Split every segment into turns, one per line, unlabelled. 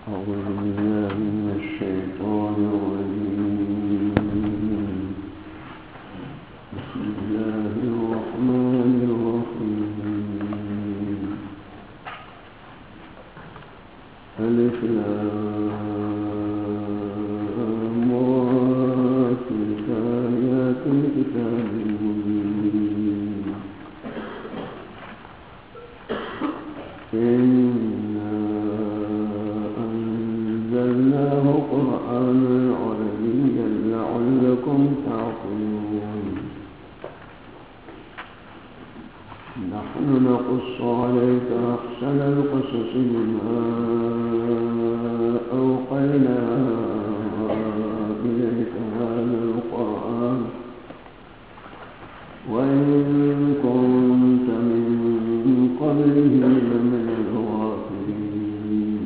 أعوذ بالله من الشيطان الرجيم. بسم الله الرحمن الرحيم. ألف لام را تلك آيات الكتاب المبين. إنا أنزلناه قرآنا عربيا لعلكم تعقلون. نحن نقص عليك أحسن القصص بما أوحينا إليك هذا القرآن وإن كنت من قبله لمن الغافلين.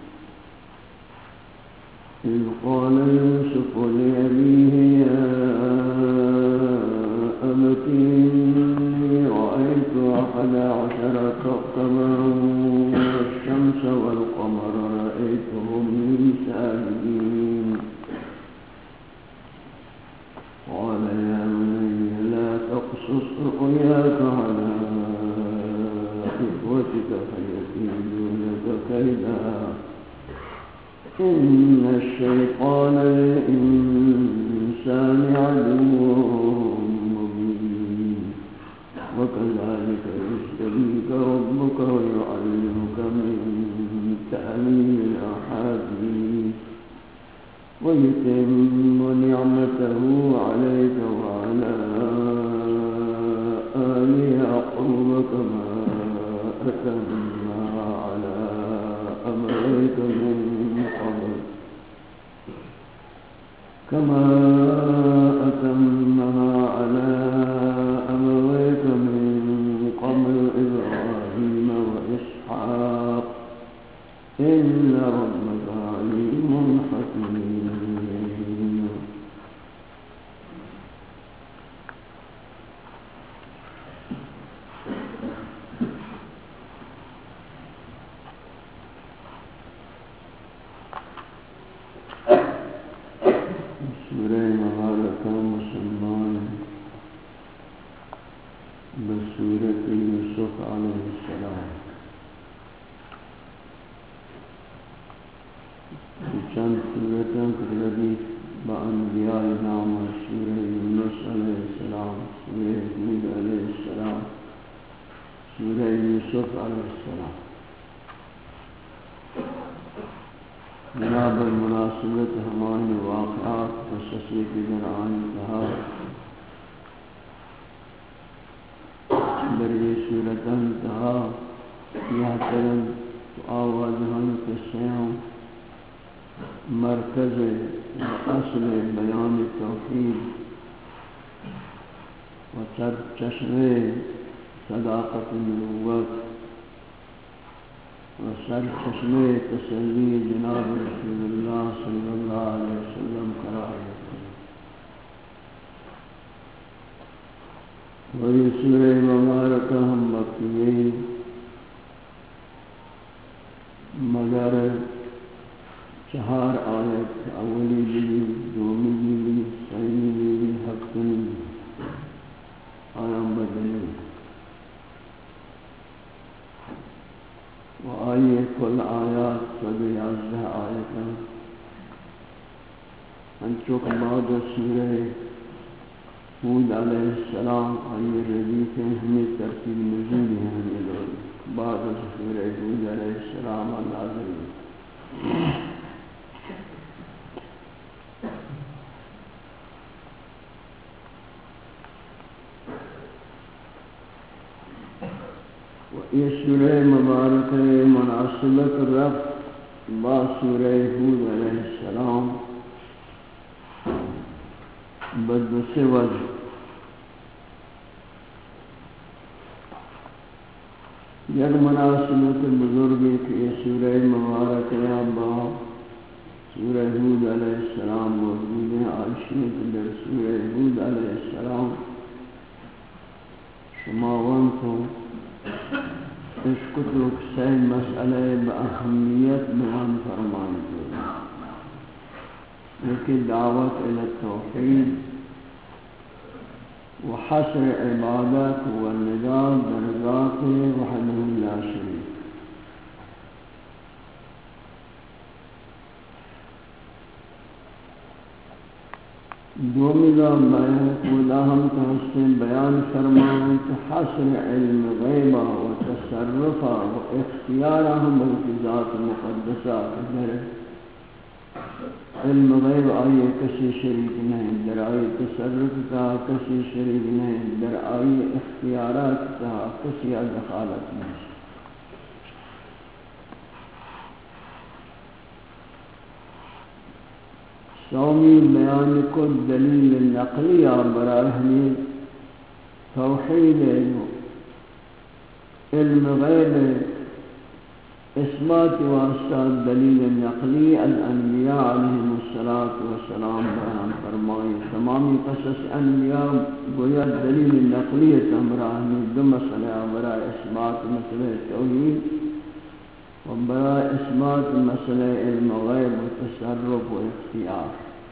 إذ قال يوسف لأبيه يا أبت إني رأيت 11 كوكبا والشمس والقمر رأيتهم لي ساجدين. قال يا بني لا تقصص رؤياك على إخوتك فيكيدوا لك كيدا إن الشيطان للإنسان عدو مبين. وكذلك يجتبيك ربك ويعلمك من تأويل الأحاديث ويتم نعمته عليك وعلى آل يعقوب كما أتمها على أبويك من قبل إبراهيم وإسحاق إن ربك عليم حكيم. سورہ مبارکہ مسلمان بسورۃ یوسف علیہ السلام چند سورتوں کے ردیف بانبیاء نام سورہ یونس علیہ السلام، سورہ ہود علیہ السلام، سورہ یوسف علیہ السلام. بنابر مناسبت ہمارے واقعات قصصی کی درآن کہا بری صورتاً کہا یہ طرح آوازہن قصیوں مرکز و اصل بیان توحید و چشمے صداقت نبوت و سر چشمے تسلی جناب رسول اللہ صلی اللہ علیہ وسلم قرار دیتے ہیں. وہی سورہ مبارکہ ہم مکیہ مگر 4 آیت اولی لی، دومی لی، سیمی لی، ہفتمی آیام بدلی و آئیے کل آیات 111 آیتاں انچوک بعد سورہ ہود علیہ السلام آئیے ردیف ہمیں ترتیب نزول ہیں ہمیں لوگ بعد سورہ ہود علیہ السلام نازل ہیں. یہ سورہ مبارک مناسبت رفت با سورہ ہود علیہ السلام بدو سے وجہ. یک مناسبت بزرگی کہ یہ سورہ مبارک با سورہ ہود علیہ السلام موجود ہیں. عائشہ در سورہ ہود علیہ السلام شماوان کو اس کتب سے مسئلہ بأہمیت بیان فرمائیں. کی دعوت الى التوحید وحصر عبادت والنجات درجات وحده لا شریک. دومیدہ خدا ہم تحسن بیان فرمائیں کہ حصر علم غیبہ و تصرفہ و اختیارہ ہم ذات مقدسہ در علم غیب آئیے کسی شریک نہیں، در آئی تصرف کا کسی شریک نہیں، در آئی اختیارات کا کسی دخالت نہیں. سومی بیان کو دلیل نقلیہ براہمی توحید علم غیب اثبات واسطہ دلیل نقلی الانبیاء علیہم السلام بیان فرمائی. تمامی قصص انبیاء گویا دلیل نقلی براہمی دو مسئلہ برای اثبات مسئلہ توحید و برای اثبات مسئلہ علم غیب و تصرف و اختیار.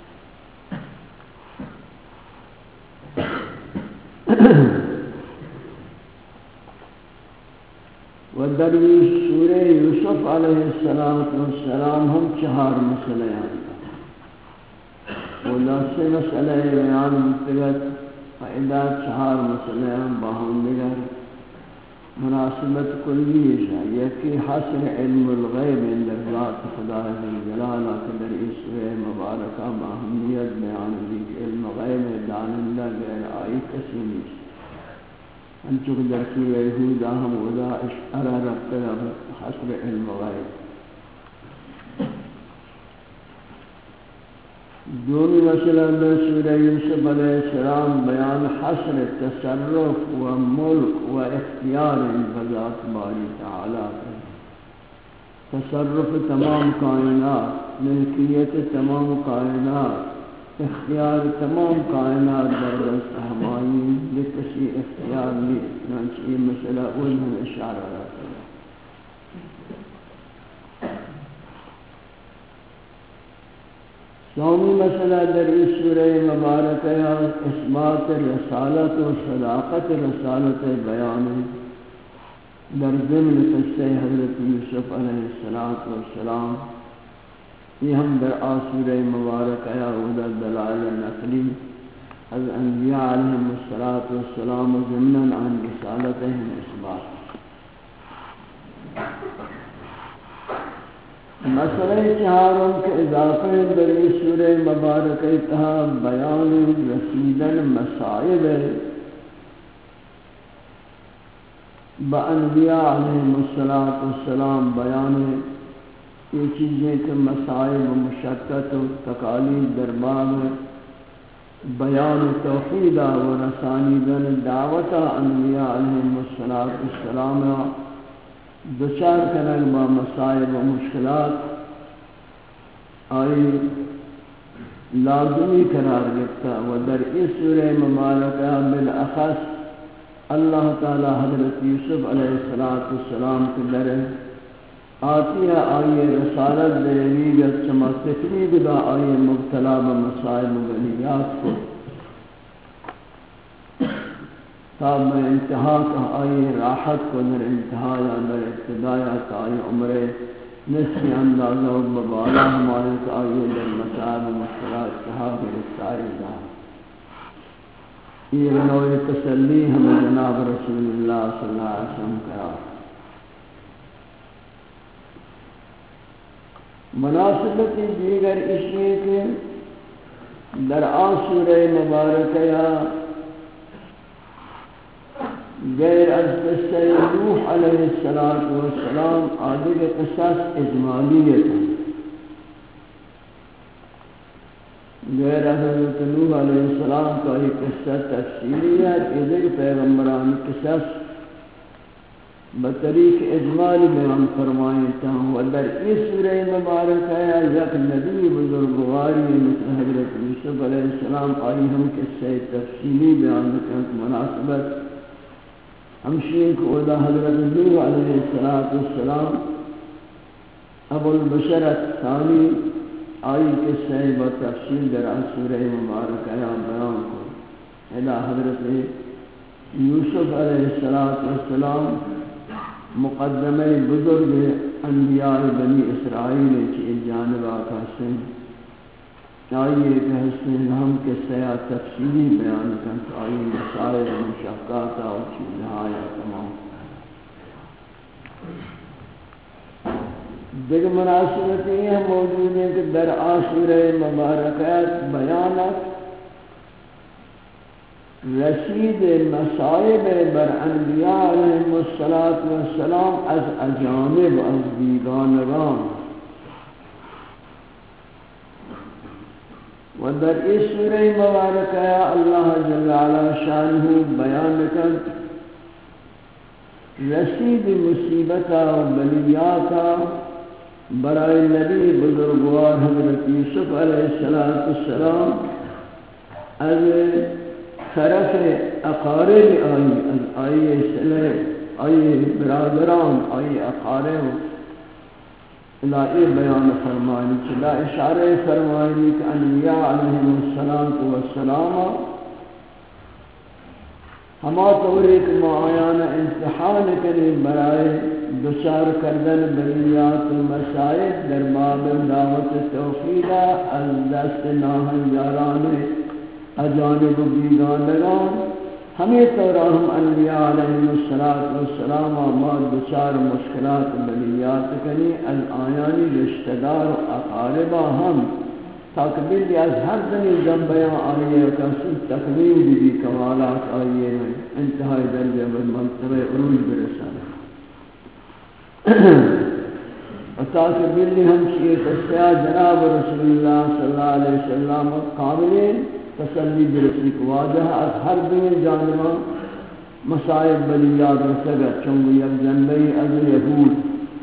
و در سورہ یوسف علیہ السلام ہم چہار مسئلے ہیں و لاس مسئلہ بیان متغت فائدہ چہار مسئلے ہیں باہم دیگر مناسبت کلی ہے کہ حصر علم الغیب در ذات خدا جلالہ کہ در سورہ مبارکہ باہمیت بیان دی کہ علم غیب دانندہ غیر آئی کسی نہیں. انچوک در سورہ ہود ہم ودا اشارہ رکھتا ہے حصر علم غیب. دومی مسئلہ در سورہ یوسف علیہ السلام بیان حصر تصرف و ملک و اختیار بذات باری تعالی. تصرف تمام کائنات، ملکیت تمام کائنات، اختیار تمام کائنات در دست ہمائی لکسی اختیار لی. چنانچہ یہ مسئلہ انہوں اشارہ رہتا ہے. سومی مسئلہ در اس سورہ مبارکہ اثبات رسالت و صداقت رسالت بیان در ضمن قصہ حضرت یوسف علیہ السلام. یہ ہم در سورہ مبارکہ و دلائل نقلی از انبیاء علیہم السلام ضمن عن رسالتہم اثبات. مسئلہ چہاروں کے اضافے در سورہ مبارکہ تہا بیان رسیدن مصائب با انبیاء علیہم السلام بیان یہ چیزیں کہ مصائب و مشقت و تکالیف دربار بیان توحید و رسانیدن دعوت انبیاء علیہم السلام دوچار کنگ با مصائب و مشکلات آئی لازمی قرار گفتا. و در اس سورہ مبارکہ بالاخص اللہ تعالی حضرت یوسف علیہ السلام کے در آتیہ آئی رسالت دلیگت چما تقریب دا آئی مبتلا بمصائب و بلیات کو تاب میں انتہا کا آئی راحت کو در انتہا یا در ابتدایا کا آئی عمرے نسخی اندازہ و ببالا ہمارے کا آئی در مصائب و مشکلات کہا گرفتاری دا. یہ رنوی تسلی ہمیں جناب رسول اللہ صلی اللہ علیہ وسلم کرا. مناسبتی دیگر اشیاء کے در سورہ مبارکہ غیر از قصہ نوح علیہ السلام آدھے قصص اجمالیت ہیں. غیر از حضرت نوح علیہ السلام کا یہ قصہ تفصیلی ہے. ادھر پیغمبران قصص بطریق اجمالی بیان فرمائیں تاہوں. و در اس سورہ مبارکہ یک نبی بزرگواری مثل حضرت یوسف علیہ السلام آئی ہم قصہ تفصیلی بیان کرنے مناسبت ہمشین کو ادا حضرت نوح علیہ السلام ابو البشر الثانی آئی قصہ و تفصیل در سورہ مبارکہ بیان کو ادا حضرت یوسف علیہ السلام مقدمہ بزرگ انبیاء بنی اسرائیل کی جانب آقا سے آئیے کہ حسن ہم کے سیاہ تفصیلی بیان کریں آئی مسائل مشاقات اور نہایا تمام دیکھ مناسبتیں یہ موجود ہیں کہ در سورہ مبارکات بیانات رسید مصائب بر انبیاء علیہ السلام از اجانب از بیگانگان و در اس سورہ مبارکہ اللہ جل علا شانہ بیان کر رسید مصیبتا و بلیاتا برائے نبی بزرگوار حضرت یوسف علیہ السلام از طرف اقارب آئی صلح آئی برادران آئی اقارب الہی بیان فرمائنی چلا اشارہ فرمائنی کہ انبیاء علیہ السلام ہما طوری کہ معایان امتحان کریں برائے دچار کردن بلیات و مسائب در باب دعوت توحیدہ از دست ناہنجاران اجانب و بیگانگان ہمیں طورا ہم انبیاء علیہ السلام آماد دچار مشکلات بلیات کریں از آیانی رشتہ دار و اقاربہ ہم تقبیل از ہر دنی جنبیاں آئیے کسی تقبیل بھی کمالات آئیے انتہائی درجہ بالمنطبہ عروج برسانا تاکہ بلی ہم چیئے تسیہ جناب رسول اللہ صلی اللہ علیہ وسلم قابلین تسلی برسی کو واجہ از ہر دنی جانباں مسائب بلیات رسگت چونگو یک جنبی از یہود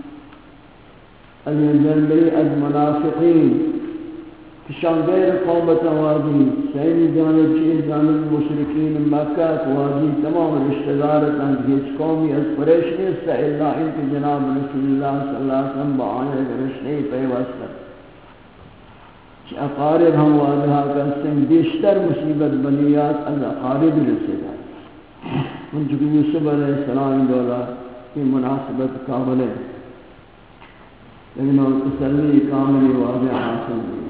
از جنبی از منافقین شان غیر قومت واجی سینی جانب چیز جانب مشرکین مکہ واجی تمام رشتہ دارتاں ہیچ قومی از قریش نیست الا ان کی جناب رسول اللہ صلی اللہ علیہ وسلم بآنے رشتہ پیوستہ چی اقارب ہم واجہا کرتے ہیں بیشتر مصیبت بنیات از اقارب رسے گا ان چکہ یوسف علیہ السلام دولا کی مناسبت قابل ہے لیکن وہ تسلی کاملی واجہ حاصل ہے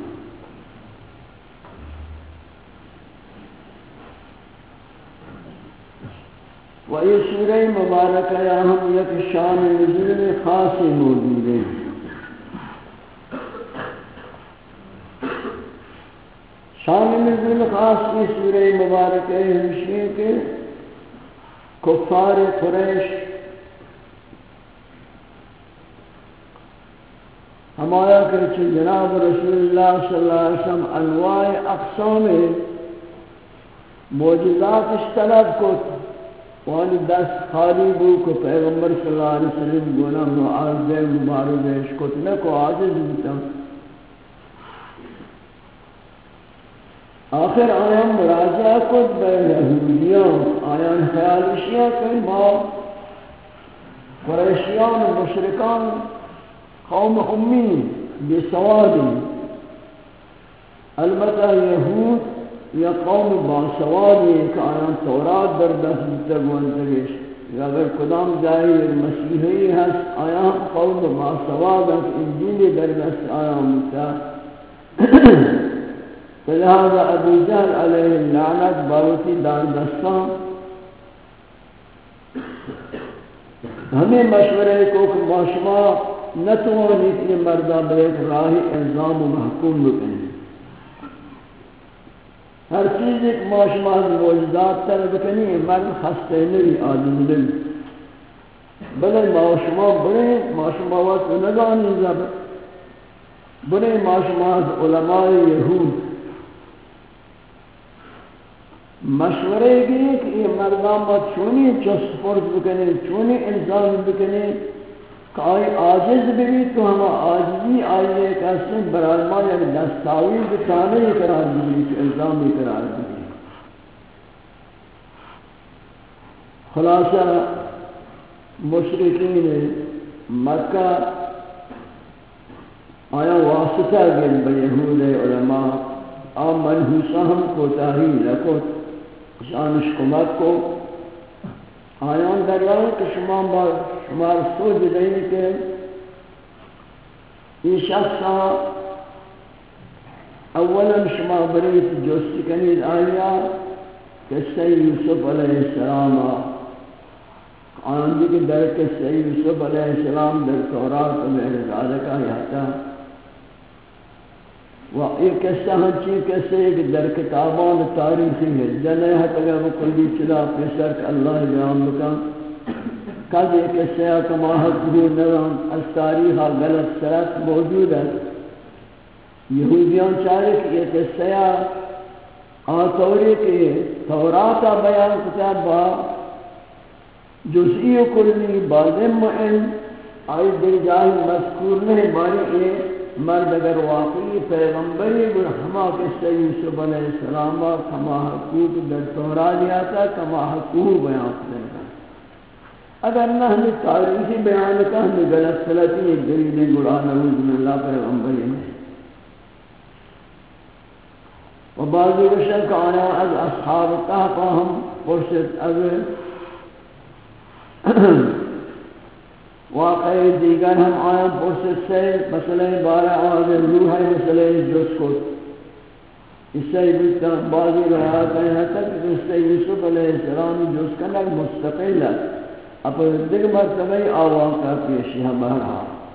و یہ سورہ مبارکہ ہم یک شان نزول خاص موجود ہے شان نزول خاص کی سورہ مبارکہ ہمشی کے کفار قریش ہمارا کہ جناب رسول اللہ صلی اللہ علیہ وسلم انواع اقسام معجزات اشتلاب کو وانی دست خالی بو کو پیغمبر صلی اللہ علیہ وسلم گونا معاذ مبارک کو نکو عاجز بتا آخر آیان مراجعہ کو بے یہودیان آیان خیالشیاں کہ ما قریشیان و مشرکان قوم امی بے سوادی البتہ یہود یا قوم باسوادی کہ آیان تورات در دست تگوانتگیش یا اگر کدام جائے مسیحی ہے آیان قوم باسواد انجیل در دست آیان متا فلہذا ابو جہل علیہ اللعنت باوتی دار دستان ہمیں مشورے کو کہ معاشمہ نتوانی کہ مردہ بیت راہی الزام و محکوم بکنی ہر چیز ایک معاشمہ موجودات طلب کنی مرد خستے نوی آدم دل بلے معاشمہ بڑے معاشمہ وقت نگانی زب بڑے معاشمہ علماء یہود مشورے گئے کہ یہ مردان بات چونی چست فرض بکنے چونی الزام بکنے کہ آئی عاجز بھی تو ہم عاجزی آئیے کہتے ہیں برای ما یک دستاویز بتانے قرار دی کہ الزامی قرار دی خلاصہ مشرکین مکہ آیا واسطہ گل بیہود علماء آم منحوسہ ہم کو تحریل لکو شانش کمک کو آیان دریائے کہ شمار سوچ دیں کہ یہ شخصا اولا شما بریت جوست کنید آیا قصہ یوسف علیہ السلام آنجی کے در قصہ یوسف علیہ السلام در تورات و محرزادہ کا یاتا و ایک قصہ ہنچی قصہ ایک در کتابان تاریخی ہے جنہ حق اگر وہ کلی چلا پیسر کہ اللہ بیان بکا کل ایک قصہ کما حق دور نظام از تاریخہ غلط سرط موجود ہے یہودیان چاہے کہ یہ قصہ آتوری کے توراتا بیان کتاب با جزئی و کلی بازم معین آئی در جاہی مذکور نہیں باری یہ مرد اگر واقعی پیغمبری برحمہ قصہ یوسف علیہ السلام کما حقوق در تورا لیا تھا کما حقوق بیان کرنے گا اگر نہ ہمیں تاریخی بیان کا ہمیں غلط سلطی ایک دلیل گڑا نعوذ باللہ پیغمبری میں و بعضی بشر کا آنا از اصحاب کہف ہم پرشت از واقعی دیگر ہم آیا پرسد سے مسئلہ بارہ آدھے روح ہے مسئلہ جس کو اس سے بھی بعضی روایات ہیں تک قصہ یوسف علیہ السلام جس کا نگ مستقل ہے اپنے دیگر مرتبہ آواز کا پیشی ہمارا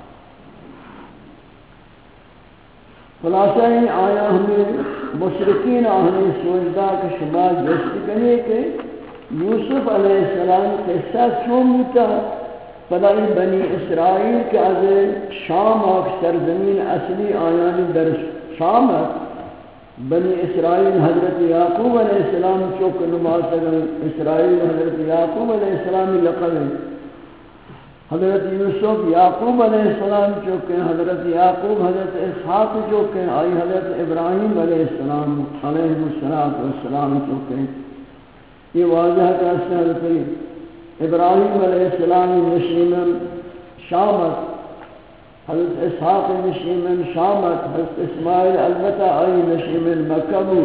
خلاصہ ہی آیا ہمیں مشرکین آہنی سوچدہ کہ شما جست کرنے کہ یوسف علیہ السلام قصہ چون ہوتا فلائی بنی اسرائیل کے از شام آک سرزمین اصلی آیانی در شام بنی اسرائیل حضرت یعقوب علیہ السلام چوک نماز اسرائیل حضرت یعقوب علیہ السلام لقب حضرت یوسف یعقوب علیہ السلام چوکیں حضرت یعقوب حضرت اسحاق چوکیں آئی حضرت ابراہیم علیہ السلام علیہ السلام چوکیں یہ واضح کا حضرت ابراہیم علیہ السلام نشیمن شامت حضرت اسحاق نشیمن شامت حضرت اسماعیل البتہ آئی نشیمن مکبو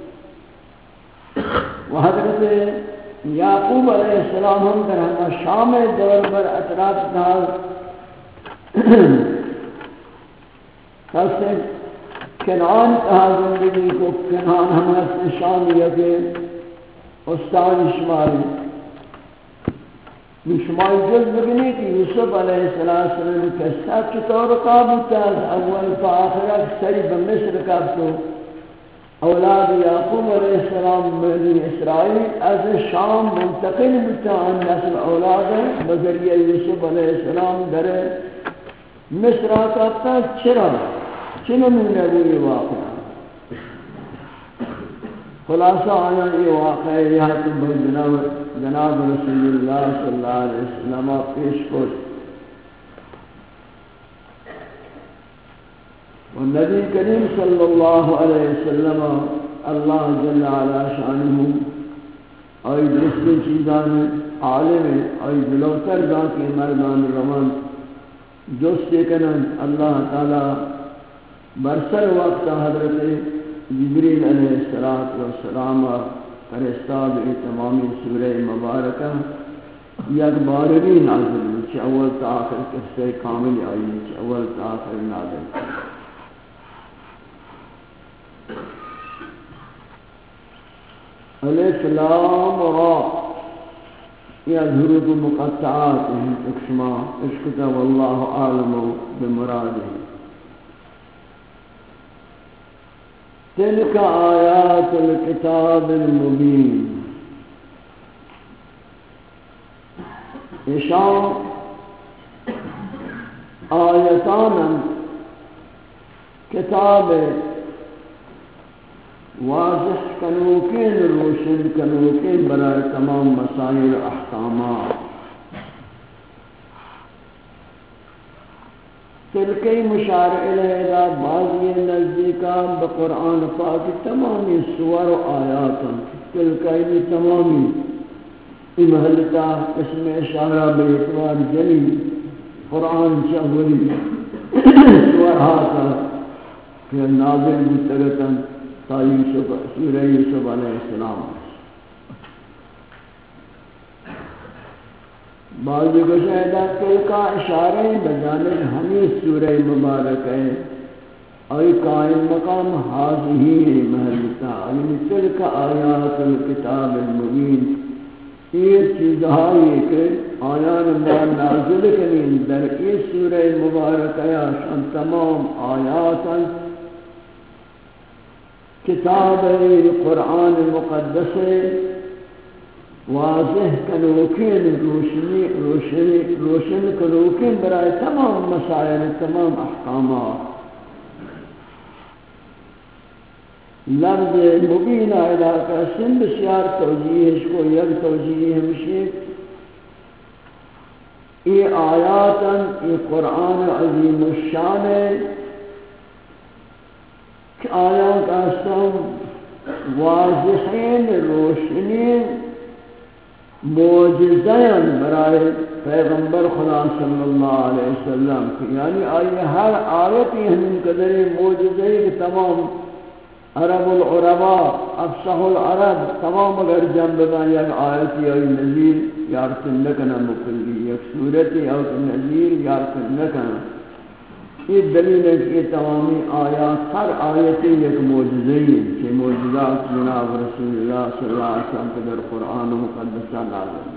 و حضرت یعقوب علیہ السلام ہم در ہمیں شام دور پر اطراف دار خاصے کنعان کہا زندگی کو کنعان ہمیں شام یہ کہ استاد شماری شمائی جلد بگنی کہ یوسف علیہ السلام کے ساتھ چطور قابلتا ہے اول تا آخرہ سری بمصر کابتو اولاد یعقوب علیہ السلام بنی اسرائیل از شام منتقل بتان نسل اولاد بذریعہ یوسف علیہ السلام در مصر کابتا چرا چنمون نبوی واقعہ خلاصہ آیا یہ واقعہ یہاں تو جناب رسول اللہ صلی اللہ علیہ وسلم پیش کو و نبی کریم صلی اللہ علیہ وسلم اللہ جل علا شانہ اور دوسری چیزان عالم اور جلوتر ذاتی مردان روان جوستے کنن اللہ تعالی برسر وقت حضرت جبریل علیہ السلام فرستاد تمامی سورہ مبارکہ یک بارگی نازل چھ اول تا آخر قصہ کامل آئی چھ اول تا آخر نازل الف لام را یہ حروف مقطعات ہیں اکشما اشکتا واللہ عالم بمراده تلك آیات الكتاب المبین اشان آیتانا کتاب واضح کنوکین روشن کنوکین برای تمام مسائل احکامات تلکی مشار الیہ بعضی نزدیکان بقرآن پاک تمامی سور و آیاتا تلکی تمامی محلتا اسم اشارہ بے اعتبار جلی قرآن چاہولی سورہ کہ نازل مستغتاً تا یوسف سورہ یوسف علیہ السلام بعض گشاہدہ کا اشارہ بجانب ہمیں سورہ مبارک ہے اور قائم مقام حاضی محلتا علم تلک آیات الکتاب المبین یہ چیز ہے کہ آیان اللہ نازل کریں در اس سورہ مبارک شان تمام آیات کتاب قرآن مقدس واضح کنوکین روشن کنوکین برای تمام مسائل تمام احکامات لفظ مبین علاقہ سن بسیار توجیہش کو یک توجیہ ہمشی یہ آیاتا یہ قرآن عظیم الشان ہے کہ آیات اصلا واضحین روشنین معجزین برای پیغمبر خدا صلی اللہ علیہ وسلم یعنی آئی ہر آیتی ہمیں قدر معجزے کہ تمام عرب العرباء افصح العرب تمام اگر جنب دان یک آیتی اور نظیر یارتن نکنا مکلی یک صورتی اور نظیر یارتن نکنا یہ دلیل ہے کہ تمامی آیات ہر آیتی یک معجزہ ہے کہ معجزات جناب رسول اللہ صلی اللہ علیہ وسلم کے در قرآن مقدسہ نازل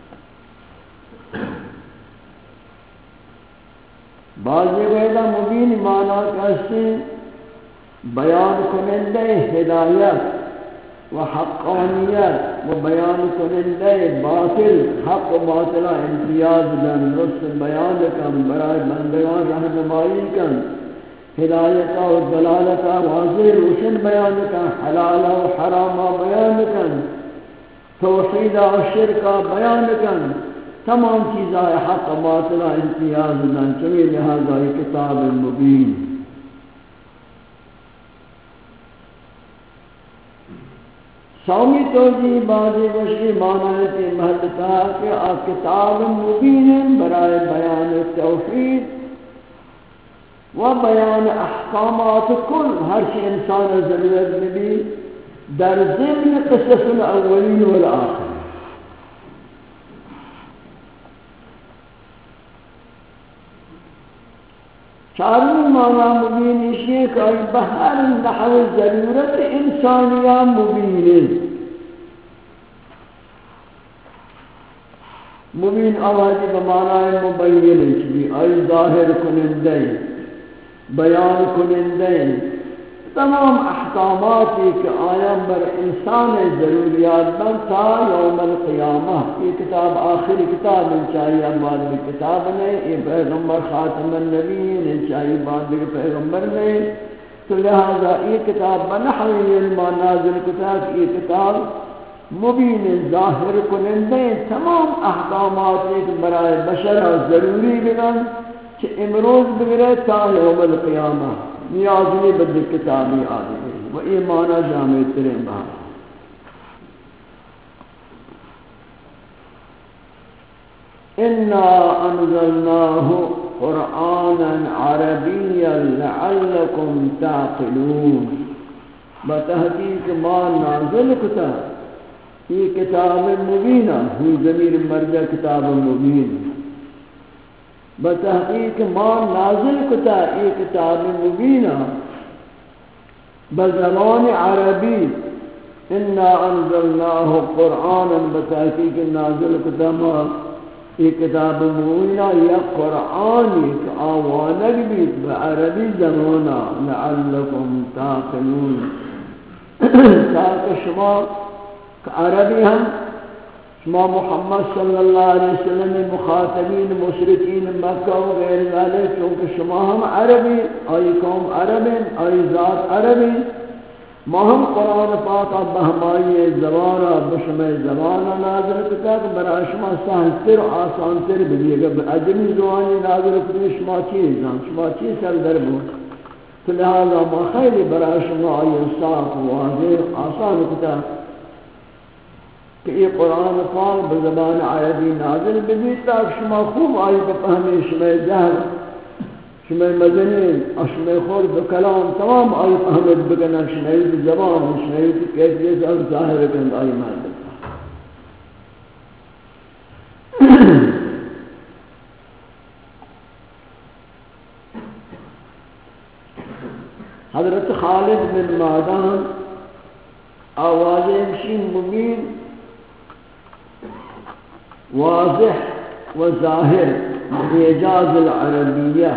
بعض جگہ مبین معنی کہتے ہیں بیان کنندہ ہدایت و حقانیت و بیان کنندہ باطل حق و باطلہ امتیاز دن رست بیان کن برای بندگان رہنمائی کن ہدایت و دلالت واضح روشن بیان کن حلال و حرام بیان کن توحید و شرک بیان کن تمام چیزیں حق و باطلہ امتیاز دن چوی لہذا کتاب مبین سومی توجیہ بازی وشی معنی کے محلتا کہ کتاب مبین برای بیان توحید و بیان احکامات کل ہر چی انسان ضرورت میں بھی در ضمن قصص الاولین والآخر چاروں معنی مبین اسی کہ بہر نحو ضرورت انسانیہ مبین مبین آوازی بمعنی مبین چلی ای ظاہر کنندے بیان کنندے تمام احکاماتی کہ آیام بر انسان ضروریات بنتا یوم القیامہ یہ کتاب آخری کتاب چاہیے بعد میں کتاب نے یہ پیغمبر خاتم النبیین چاہیے بعد میں پیغمبر نے تو لہذا یہ کتاب بنحوی علماء نازل کتاب یہ کتاب مبین ظاہر کنندے تمام احکامات ایک برائے بشر ضروری بگن کہ امروز بگرے تا یوم القیامہ نیازی بدل کتابی آدھے و یہ معنی جامع ترین بات اِنَّا أَنزَلْنَاهُ قُرْآنًا عَرَبِيًّا لَعَلَّكُمْ تَعْقِلُونَ بتحقیق ما نازل کتا یہ کتاب مبینہ ہی ضمیر مرجع کتاب مبین بتحقیق ما نازل کتا یہ کتاب مبینہ بزبان عربی انا انزلناه قرآنا بتحقیق نازل کتا ما یہ کتاب مبینہ یا قرآن ایک آوانک بیت بعربی زمانا لعلکم تعقلون تاکہ شما عربی ہم شما محمد صلی اللہ علیہ وسلم مخاطبین مشرکین مکہ و غیر ذالک چونکہ شما ہم عربی آئی قوم عربی آئی ذات عربی ما ہم قرآن پاک بہمائی زبانا بشمع زبانا نازل کتا کہ برای شما سہل تر و آسان تر بھی اگر عجمی زبانی نازل کتا شما چیز شما چیز سر در بود تو لہذا ما خیلی برای شما آئی صاف و واضح آسان کتا کہ یہ قرآن پاک بزبان عربی نازل بھی تاک شما خوب آئی بفہمی شما جہل شمع مدنی شمع خورد و کلام تمام آیت احمد بکنن شمعیت زبان شمعیت کیفیت اور ظاہر کند آئی مرد حضرت خالد بن معدان آواز مشین مبین واضح و ظاہر بإعجاز العربیہ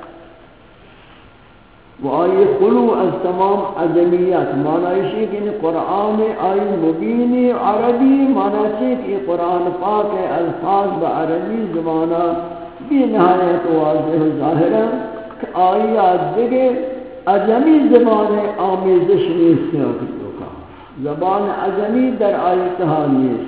و آئی خلو از تمام عجمیت معنی ہے کہ قرآن آئی مبین عربی معنی ہے کہ قرآن پاک الفاظ بعربی زبانہ بھی نہایت واضح و ظاہر کہ آئی آدھگے عجمی زبان آمیزش نیست ہے زبان عجمی در آئی تہانیست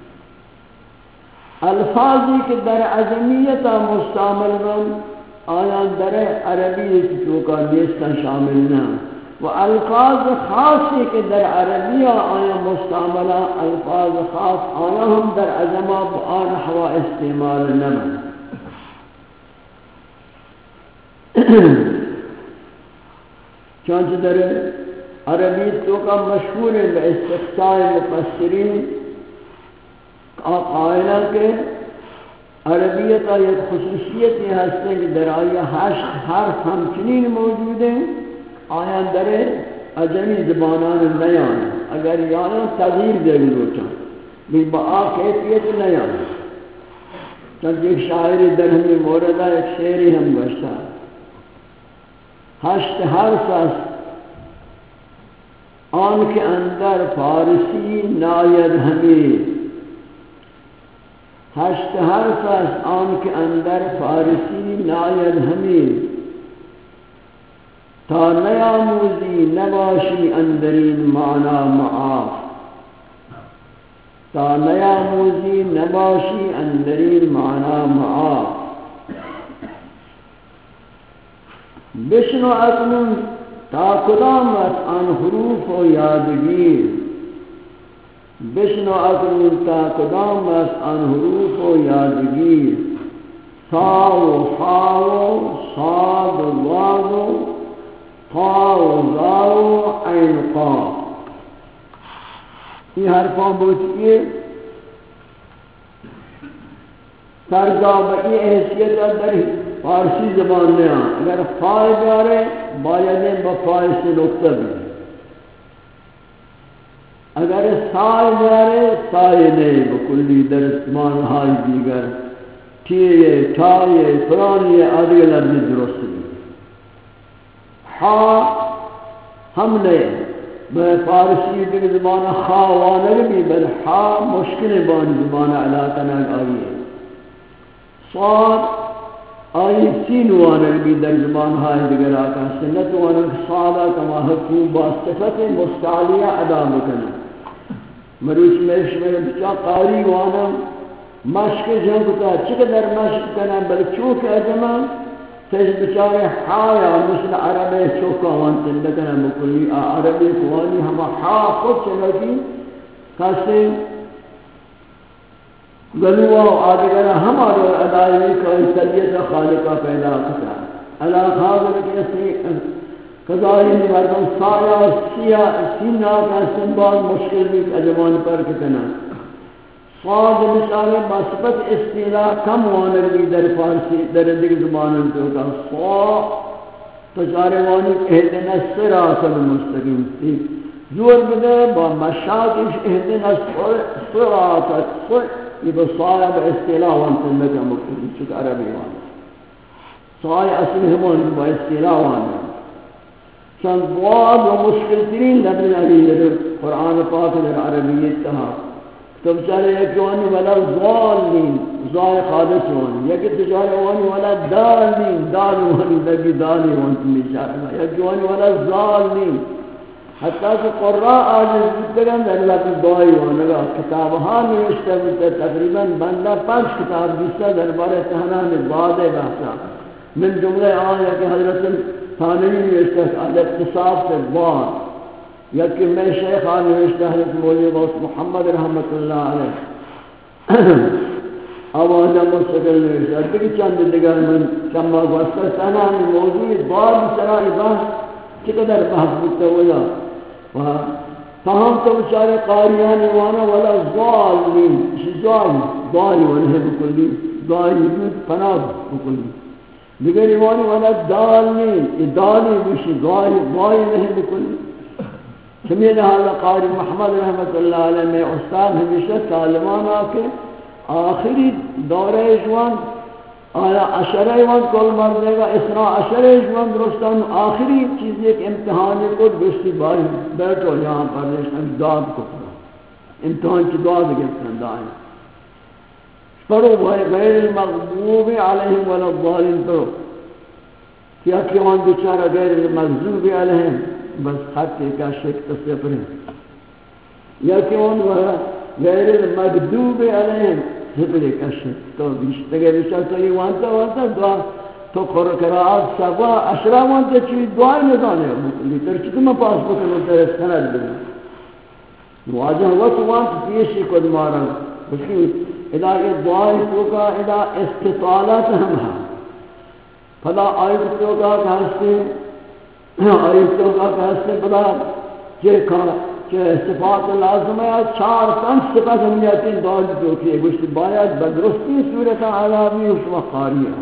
الفاظی کہ در عجمیتا مستعمل من آیا در عربی چوکا نیستا شامل نہ و الفاظ خاصی کہ در عربیہ آیا مستعملہ الفاظ خاص آیا ہم در عجمہ بآن ہوا استعمال نہ چونچہ در عربی چوکا مشہور ہے باستقصاء مفسرین قائلہ کے عربیت ایک خصوصیت یہ ہستے کہ در آیا حرف ہمچنین موجود ہیں آیا در عجمی زبانان نیان اگر یانا تغییر دے لوٹا بھی با کیفیت نیان چند ایک شاعری در ہمیں موردہ ایک شعری ہم گوشتا ہشت حرف است آن کے اندر فارسی ناید ہمیں ہشت حرف است آن کے اندر فارسی ناید ہمیں تا نیاموزی نباشی اندرین معنی معاف تا نیاموزی نباشی اندرین معنی معاف بشنو اکنون تا کدامت ان حروف و یادگیر بشنو اکنون تا کدامت ان حروف و یادگیر صا و فا و صاد و ضاد و قا و ضا و عین قاف یہ حرفان بوچھئے فرضا بکی حیثیت در فارسی زبان میں اگر فائے جارے بایدیں بفائے سے نقطہ بھی اگر سائے جارے سائے نہیں بکلی در استمان ہائی دیگر ٹھیئے ٹھائے فرانی آدھے لفظ درست بھی ہاں ہم نے میں فارسی دیگر زبان خواہ بھی بل ہاں مشکل بان زبان علاقہ نگ آئی ہے صاد آئی سین وانک بھی در زبان ہائی دیگر آقا سنت وانک صادہ کما حکوم با صفت مستعلیہ ادا بکنا مروچ میں بچا قاری وانک مشک جنگتا چقدر مشک کنا بل چوک ازمہ تیج بچارے حایا مثل عربی چوکا وانتن لکنا مکلی عربی کوانی ہما حا خود چلوکی کسی گلوہ و آدھگرہ ہمارے ادائی کا سلیت خالقہ پیدا کرتا اللہ حاضر کیسی قضائی مردم سایہ سینہ کا سنبال مشکل بھی اجمان پر کتنا صاد مثال مصبت استیلا کم وانر بھی در فارسی در دیگر زبانوں کے ہوگا صاد تجارے اہدنا الصراط المستقیم تھی زور بدے با مشاکش اہدنا الصراط یہ بصائب استیلا وانتا لکا مکتبی چک عربی وانا صائب اصل ہمان با استیلا وانا چند بواد و مشکل ترین لبن علی در قرآن پاک در عربیت تہا تو بچارے ایک جوانی والا ضالین ضال خالص وانی یک تجارے وانی والا دالین دال وانی لگی دالی وانتا بیچارے یک جوانی والا ضالین حتیٰ کہ قرآن آجز بودتگن در لکن دعائی وانگا کتابہاں نوشتا بودتا تقریباً بندہ 5 کتاب دیستا در بارے تحنان بعد بحثا من جملے آیا کہ حضرت ثانوی نوشتا الاقتصاب سے بعد یکی میں شیخ نوشتا حضرت مولی غوث محمد رحمت اللہ علیہ آوازہ مستقل نہیں ہے دیکھ چند دیگر من چمہ گوستہ سنانی موضوعی بار سرائی بحث چقدر بحث بکتا ہویا و تاہم تو بچارے قاریانی وانا ولا ظالمین ظالی وانا بکلی ظالی بود پناہ بکلی دیگر ایوانی وانا دالین دالی بشی ظالی نہیں بکلی سمیل حالا قاری محمد رحمت اللہ علیہ میں استاد ہمیشہ طالبان آکے آخری دورہ جوان آیا عشرہ جوان کل مردے گا اسنا عشرہ جوان درستان آخری چیز ایک امتحان کو درستی باری بیٹھو یہاں پر رشتن داد کو پڑھو امتحان کی داد گفتن دائیں پڑھو غیر المغضوب علیہم ولا الضالین پڑھو کیا کیوان بیچارہ غیر المغضوب علیہم بس خط کا شک صفر ہے یا کیوان غیر المغضوب علیہم صفر کا شک تو بیشتر تو یہ وانتا دعا تو قرآن سبا اشرا وانتا چوی دعای ندانے لیتر چکہ میں پاس بکنو در سند دیں واجہ وقت وانتا پیشی کد مارا اس کی ادا یہ دعای تو کا ادا استطالت ہم ہے پدا آیت تو کا کہستے پدا کہ صفات لازم ہے چار پانچ صفات ہم جاتے ہیں دعا جو کہ گوشت باید بدرستی صورت عذابی اس وقت قاری ہے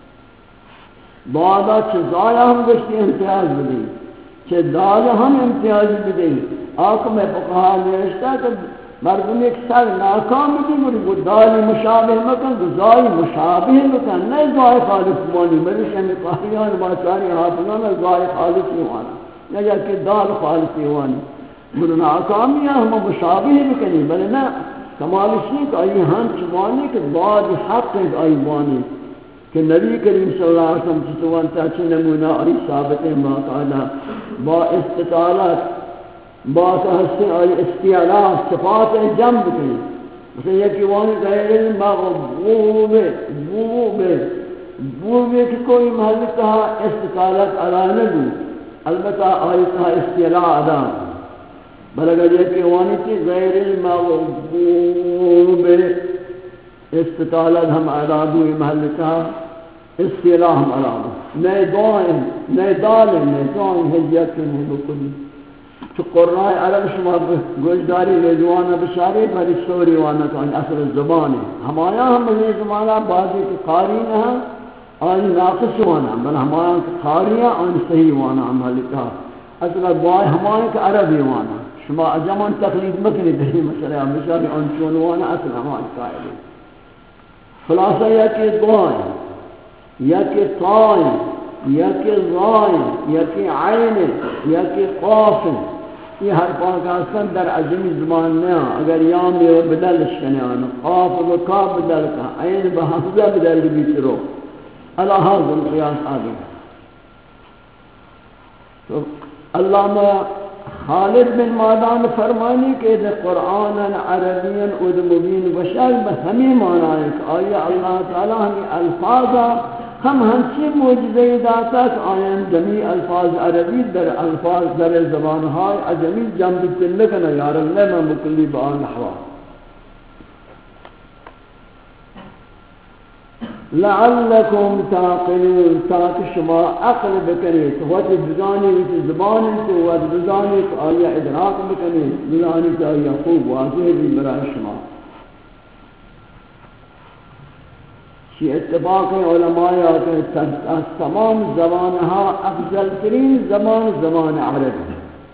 بعدا چیزایا ہم گوشتی امتیاز بدیں چھ دادا ہم امتیاز بدیں آنکھ میں فقہا نوشتا کہ مردم ایک سر ناکام بھی وہ دالی مشابہ مکن دزائی مشابہ مکن نہیں دعای خالص مانی مریش ہمیں قاریان باچاری حافظانا دعای خالص نہیں یا کہ دال خالص نہیں بلو ناکامی ہم مشابہ بکنی بلے نا کمالش نہیں کہ آئی ہم چوانی کہ بعد حق ہے آئی بانی کہ نبی کریم صلی اللہ علیہ وسلم چیزوان تاچی نمونہ آئی ثابت ماقعدہ با استطالت با تحسن آئی استعلاء صفات جمع بکنی مثلا یکی وانی غیر المغضوب بوبے کہ کوئی محل کہا استطالت علا نبو البتہ آئی کہا استعلاء علا بل اگر یہ کہ وانی تھی غیر المغضوب استطالت ہم ارادو محل کا استعلاء ہم ارادو نئے دعائیں نئے دالیں نئے دعائیں حجیت کے نہیں بکلی تو قرآن عرب شما گوشداری رضوانہ بشاری بری سوری وانا تو اصل زبان ہے ہمایا ہم بلی زمانہ بعضی کے قارین ہیں آن ناقص وانا بل ہمایا کے قاریاں آن صحیح وانا محل کا اصل دعائیں ہمایا کے عربی وانا شما اجمان تقلید مکنی دہی مسئلہ مثال انچونوانا اصل ہمارے قائل ہے خلاصہ یا کہ دعائیں یا کہ طائیں یا کہ ضائیں یا کہ عین یا کہ قاف یہ ہر پاک آسان در عجمی زبان میں اگر یام یہ بدلش کنے آنا قاف و کا بدل کا عین بحفظہ بدل بیت رو اللہ حاضر قیاس آگے تو علامہ خالد بن مادان فرمانی کہ قرآن عربی اد مبین بشر بہمی معنی ہے کہ آیا اللہ تعالی ہمیں الفاظا ہم ہنچی معجزہ داتا کہ آیان جمیع الفاظ عربی در الفاظ در زبانہائی عجمی جنب تلکنا یا رب میں مکلی بآن نحوا لعلکم تعقلون تاکہ شما عقل بکنید وقت بزانی وقت زبانی تو وقت بزانی تو آیا ادراک بکنید بزانی تو آیا خوب واضح بھی برای شما شی اتفاق علماء آتے تمام زبانہا افضل ترین زبان عربی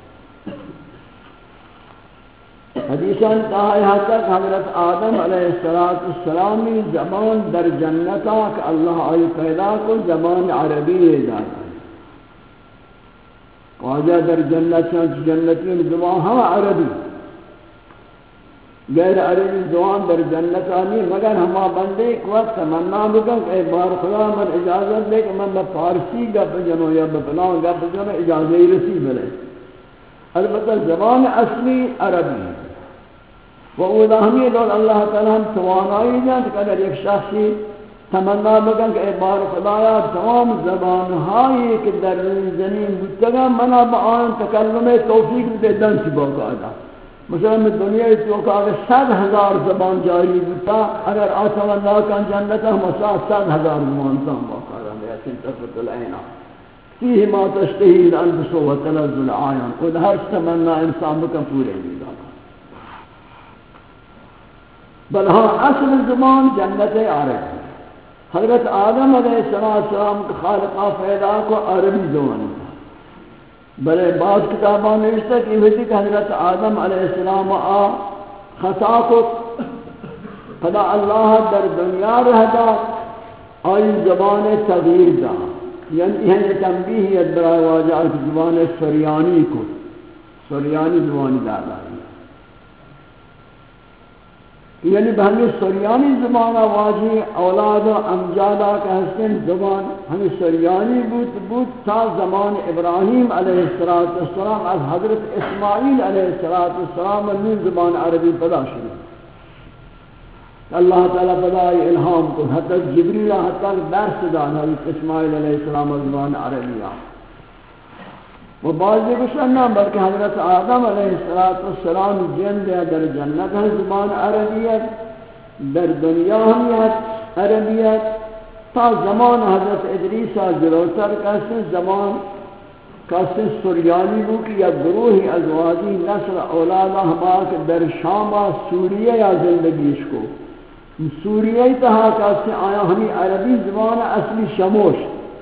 حدیثاً تاہی تک حضرت آدم علیہ السلام زبان در جنتا کہ اللہ آئی پیدا کو زبان عربی جاتا ہے واجہ در جنتی زبان ہم عربی غیر عربی زبان در جنتا نہیں مگر ہما بندے ایک وقت تمنا بکن کہ اے بار خدا من اجازت دے کہ من فارسی گپ جنو یا بفلان گپ جنو اجازت رسی بلے البتہ زبان اصلی عربی ہے وَأُولَا ہمیں لوگ اللہ تعالیٰ ہم توانائی جانتے کہ اگر ایک شخصی تمنا بکن کہ اے بار خدایا تمام زبانہائی کہ در زمین بودتگا منا بآن تکلم توفیق دے دن سی باقا آدھا مثلا میں دنیا تو کہ اگر 100,000 زبان جاری ہوتا اگر آتمنا کان جنت ہم 100,000 زبان تام باقاعدہ لیکن تفت العین فيه ما تشتهي الانفس وتلذ العيون اور ہر تمنا انسان کو پورے ملا بل ہاں اصل زبان جنت عربی حضرت آدم علیہ السلام کے خالقہ پیدا کو عربی زبان بلے بعض کتابوں میں نوشتا کہ یہ کہ حضرت آدم علیہ السلام خطا کو خدا اللہ در دنیا رہتا آئی زبان تغییر دا یعنی یہ تنبیہ ہے برای واجہ کی زبان سریانی کو سریانی زبان دادا یعنی بہنی سریانی زبان واجی اولاد و امجادہ کا حسن زبان ہمیں سریانی بود تا زمان ابراہیم علیہ السلام از حضرت اسماعیل علیہ السلام من زبان عربی پدا شروع اللہ تعالیٰ پدائی الہام کو حتی جبریل حتی درس دانا اسماعیل علیہ السلام زبان عربیہ و بعضی بشنہ بلکہ حضرت آدم علیہ السلام جن دیا در جنت ہے زبان عربیت در دنیا ہمیت عربیت تا زمان حضرت ادریسہ جلوتر کسی زمان کسی سریانی ہو کہ یا گروہی ازواجی نسل اولادہ ہمارے در شامہ سوریہ یا زندگیش کو سوریہ تہا کسی آیا ہمیں عربی زبان اصلی شموش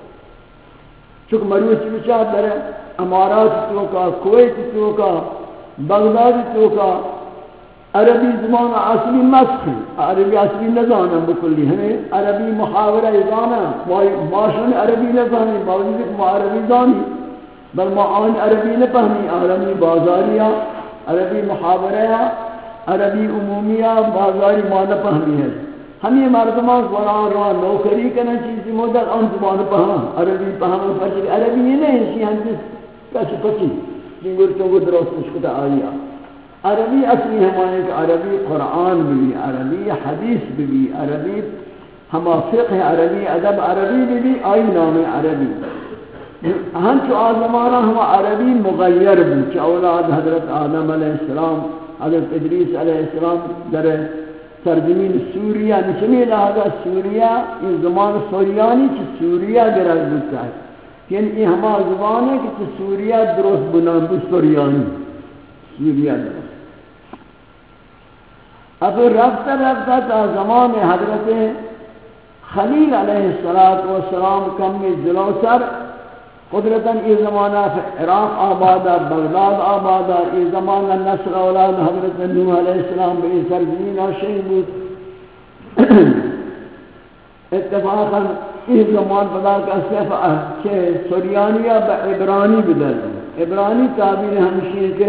چونکہ مروچ بچار در امارات تو کا کویت تو کا بغداد تو کا عربی زبان اصلی مسخ عربی اصلی نزانا بکلی ہمیں عربی محاورہ زانا معاشرن عربی نزانی باوجود کہ ما عربی زانی بل ما آن عربی نپہمی عربی بازاریہ عربی محاورہ عربی عمومیہ بازاری ما نپہمی ہے ہمیں مردمان قرآن را نوکری کرنا چیزی مدد ان زبان پہم عربی پہم فرشک عربی یہ نہیں اسی ہم کسی پچی جنگر چونگو درست مشکتا آئیا عربی اصلی ہمارے کہ عربی قرآن بھی عربی حدیث بھی عربی ہما فقہ عربی ادب عربی بھی آئی نام عربی ہم چو آزمانا ہما عربی مغیر بھی چو اولاد حضرت آدم علیہ السلام حضرت ادریس علیہ السلام در سرزمین سوریہ نشمی لہذا سوریہ یہ زمان سوریانی چی سوریہ گرد بودتا ہے یعنی یہ ہما زبان ہے کہ سوریہ درست بنام بھی سوریانی سوریہ درست اب رفتہ تا زمان حضرت خلیل علیہ السلام کم میں جلو سر قدرتاً یہ زمانہ عراق آبادا بغداد آبادا یہ زمانہ نسل اولاد حضرت نوح علیہ السلام بے سرزمین آشئی بود اتفاقاً یہ زمان پدا کا صفحہ کہ سریانیہ با عبرانی بدل عبرانی تعبیر ہمشی کہ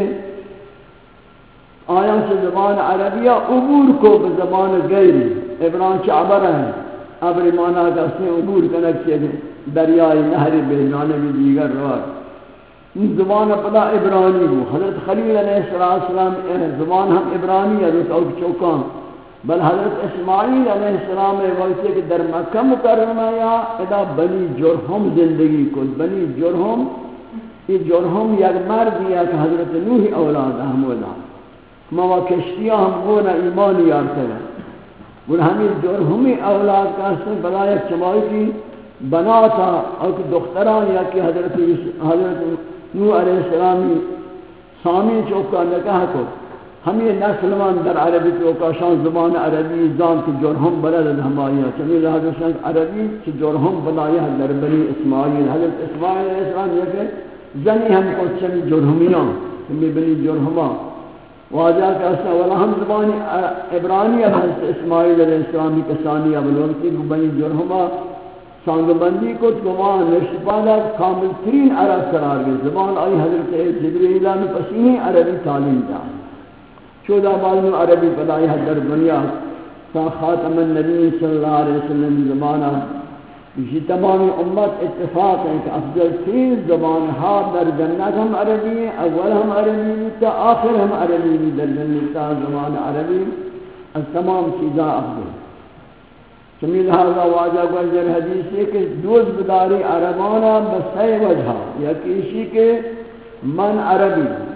آیا سے زبان عربیہ عبور کو بزبان غیری عبران چا عبر ہے عبر مانا کا اس نے عبور کنک چیئے دریائی نہر بے جانب دیگر روار زبان پدا عبرانی ہو حضرت خلیل علیہ السلام زبان ہم عبرانی ہے روز اوک چوکان بل حضرت اسماعیل علیہ السلام وقت کہ در مکہ مکرمہ یا ادا بنی جرہم زندگی کو بنی جرہم یہ جرہم یک مرد یا کہ حضرت نوح اولاد احمدہ موا کشتیاں ہم گونا ایمان یارتے ہیں وہ ہمیں جرہمی اولاد کا سے بلا یک چمائی کی بنا تھا اور کہ دختران یا کہ حضرت نوح علیہ السلامی سامی چوکا نکاح کو ہمیں نسلمان در عربی چوکا شان زبان عربی زان کی جرہم بلد ہمایا چمی لہذا شان عربی کی جرہم بلایا در بنی اسماعیل حضرت اسماعیل علیہ السلام یہ کہ زنی ہم کو چمی جرہمیاں ہمیں بنی جرہمہ واجہ کا اسا والا ہم زبان عبرانی حضرت اسماعیل علیہ السلامی کسانی ابلوقتی کو بنی جرہمہ سانگ بندی کو تمام نشپالا کامل ترین عرب قرار گئے زبان آئی حضرت جبریل نے پسینی عربی تعلیم دا 14 بار عربی پڑھائی ہے در دنیا تا خاتم النبی صلی اللہ علیہ وسلم زمانہ یہ تمام امت اتفاق ہے کہ افضل ترین زبان ہا در جنت ہم عربی ہیں اول ہم عربی تا آخر ہم عربی در جنت زبان عربی از تمام چیزاں افضل سمیل حاضر واجہ گوزر حدیث ہے کہ دوز بداری عربانا بسے وجہ یا کسی کے من عربی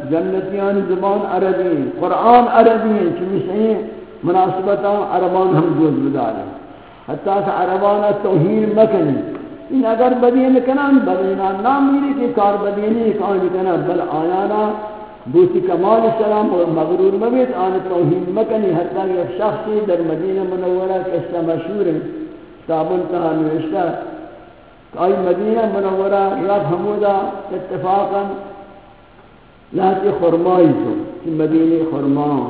جنتیان زبان عربی قرآن عربی ہیں چمی صحیح مناسبتاں عربان ہم گوز بدارے حتیٰ کہ عربان توہین مکنی ان اگر بدین کنان بدینان نام میری کہ کار بدینی کان کنان بل آیانا بوتی کمال سلام اور مغرور مبید آن توہین مکنی حتیٰ کہ ایک شخصی در مدینہ منورہ کسا مشہور ہے تابن تہا نوشتہ آئی مدینہ منورہ یک حمودہ اتفاقا لہتی خرمائی تو کہ مدینہ خرمان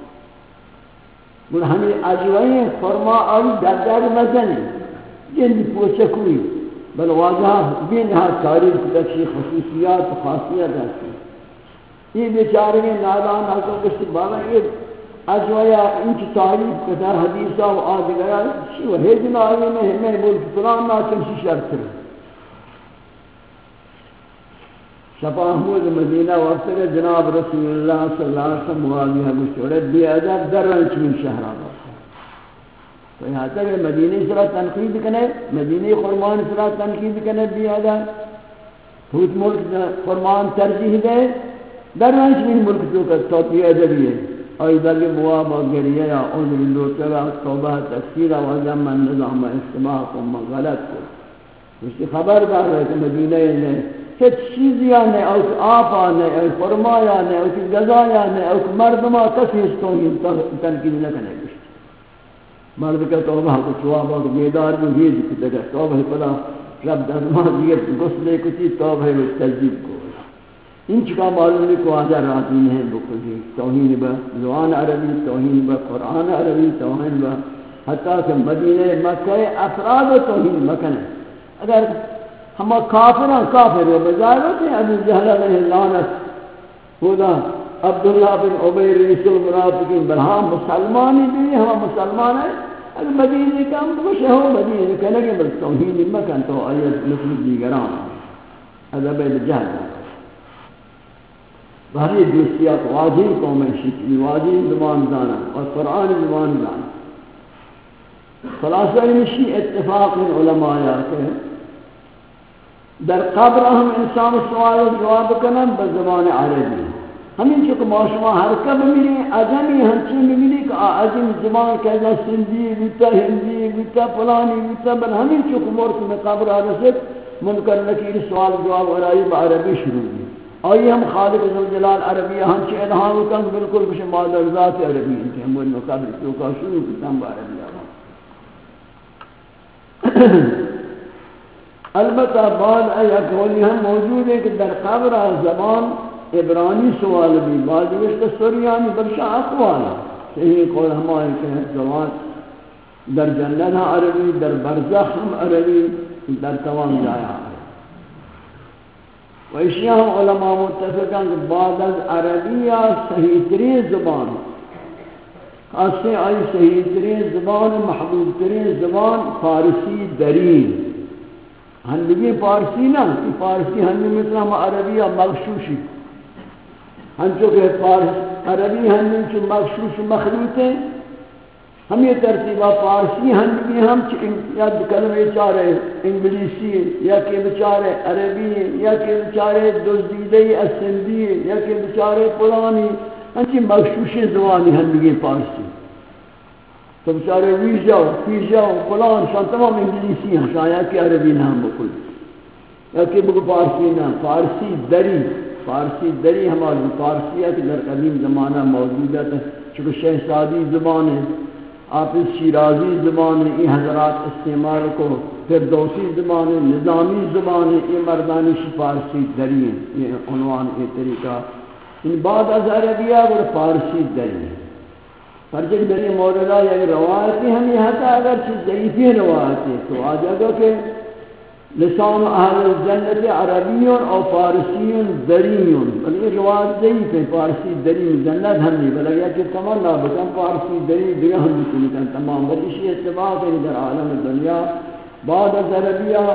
من ہمیں عجوائیں خرما آئی در مزنی جن پوچکوئی بل واضح بھی نہا تاریخ تکشی خصوصیات و خاصیت ہے یہ بیچارے نادان حکم کسی بالا یہ عجوائیں انچ تعریف کتا حدیثہ و آدھگرہ شیوہ حیدن آئی میں ہمیں ملک فلان ناچن سی شرط رہے شفا حمود مدینہ وقت جناب رسول اللہ صلی اللہ علیہ وسلم موالیہ مشورت بھی ادب در رنچ من شہر آبا تو یہاں تک مدینہ سرا تنقید کنے مدینہ خرمان سرا تنقید کنے بھی ادب خود ملک خرمان ترجیح دے در رنچ من ملک تو کا توقی ادبی ہے اور در مواب گریہ یا عذر اللوچگا توبہ تکسیر و من نظام استماع کو غلط کو اس کی خبر دار ہے کہ مدینہ نے کچھ چیزی آنے او کہ آپ آنے او فرمایا آنے او کہ گزایا آنے او کہ مردمہ کسی اس توہین تنقید نہ کنے گشت مرد کا توبہ کو چوابہ کو بیدار میں ہی ذکر دے توبہ پدا رب دزمہ دیت گسلے کسی توبہ و تجدید کو ان چکا معلومی کو آجا راضی ہیں بکلی توہین با زبان عربی توہین با قرآن عربی توہین با حتیٰ کہ مدینہ مکہ افراد توہین مکنے اگر ہم کافران کافر و بظاہر ہوتے ہیں ابو جہل علیہ لعنت خدا عبداللہ بن عبی رئیس المنافقین بلہاں مسلمانی بھی ہم مسلمان ہیں اگر مدینہ کا ہم خوش ہو مدینہ کا لگے بل توہین مکن تو آیت مثل دیگران عذاب جہل بہری دوستیات واجب قوم شکلی واجب زبان دانا اور قرآن زبان دانا خلاصہ نشی اتفاق علماء آتے ہیں در قبر ہم انسان سوال جواب کنن بزبان عربی ہمیں چکہ معاشمہ حرکب ملی عجمی ہنچی ملی کہ عجم زبان کہنا سندھی بیتا ہندی بیتا پلانی بیتا بل ہمیں چکہ مورت میں قبر رسد منکر نکیر سوال جواب عرائی بعربی شروع دی آئی ہم خالق ذوالجلال عربی ہنچی ادھان کن بالکل کچھ مادر ذات عربی انتی ہم وہ قبر چوکا شروع کتن بعربی آبا البتہ بعض ایک قولی ہم موجود ہے کہ در قبر زبان عبرانی سوال بھی بعض وشت سوریانی برشا اقوالا صحیح قول ہمارے کہ زبان در جنت عربی در برزخ ہم عربی در تمام جایا و اشیاء ہم علماء متفقان کہ بعض از عربیہ صحیح ترین زبان خاصے آئی صحیح ترین زبان محبوب ترین زبان فارسی درین ہندگی فارسی نا فارسی ہندی مثل ہم عربی مغشوشی ہنچو کہ عربی ہندی چو مغشوش مخلوط ہیں ہم یہ ترتیبہ فارسی ہندگی ہم یا کلمہ چارے انگلیسی یا کہ بچارے عربی یا کہ بچارے دزدیدہ اسندی یا کہ بچارے پرانی ہنچی مغشوش زبانی ہندگی فارسی تو بچارے ویجاو پیجاو فلان شان تمام انگلیسی ہیں شاید کہ عربی نام بکل یا کہ بکل فارسی نام فارسی دری ہماری فارسی ہے کہ در قدیم زمانہ موجود ہے چونکہ شہزادی زبان ہے حافظ شیرازی زبان ہے یہ حضرات استعمال کو پھر دوسی زبان ہے نظامی زبان ہے یہ مردانی فارسی دری ہیں یہ عنوان یہ طریقہ ان بعد از عربیہ اور فارسی دری ہے فرجک دری موردہ یا روایتی ہم یہ حتی اگر چیز ضعیفی روایتی تو آج اگر کہ لسان اہل الجنت عربیون اور فارسیون دریون بلکہ روایت ضعیف ہے فارسی دری جنت ہم نہیں بلکہ کہ تمنا بکن فارسی دری دیگا ہم بھی کن تمام بل اسی اتباق ہے در عالم دنیا بعد از عربیہ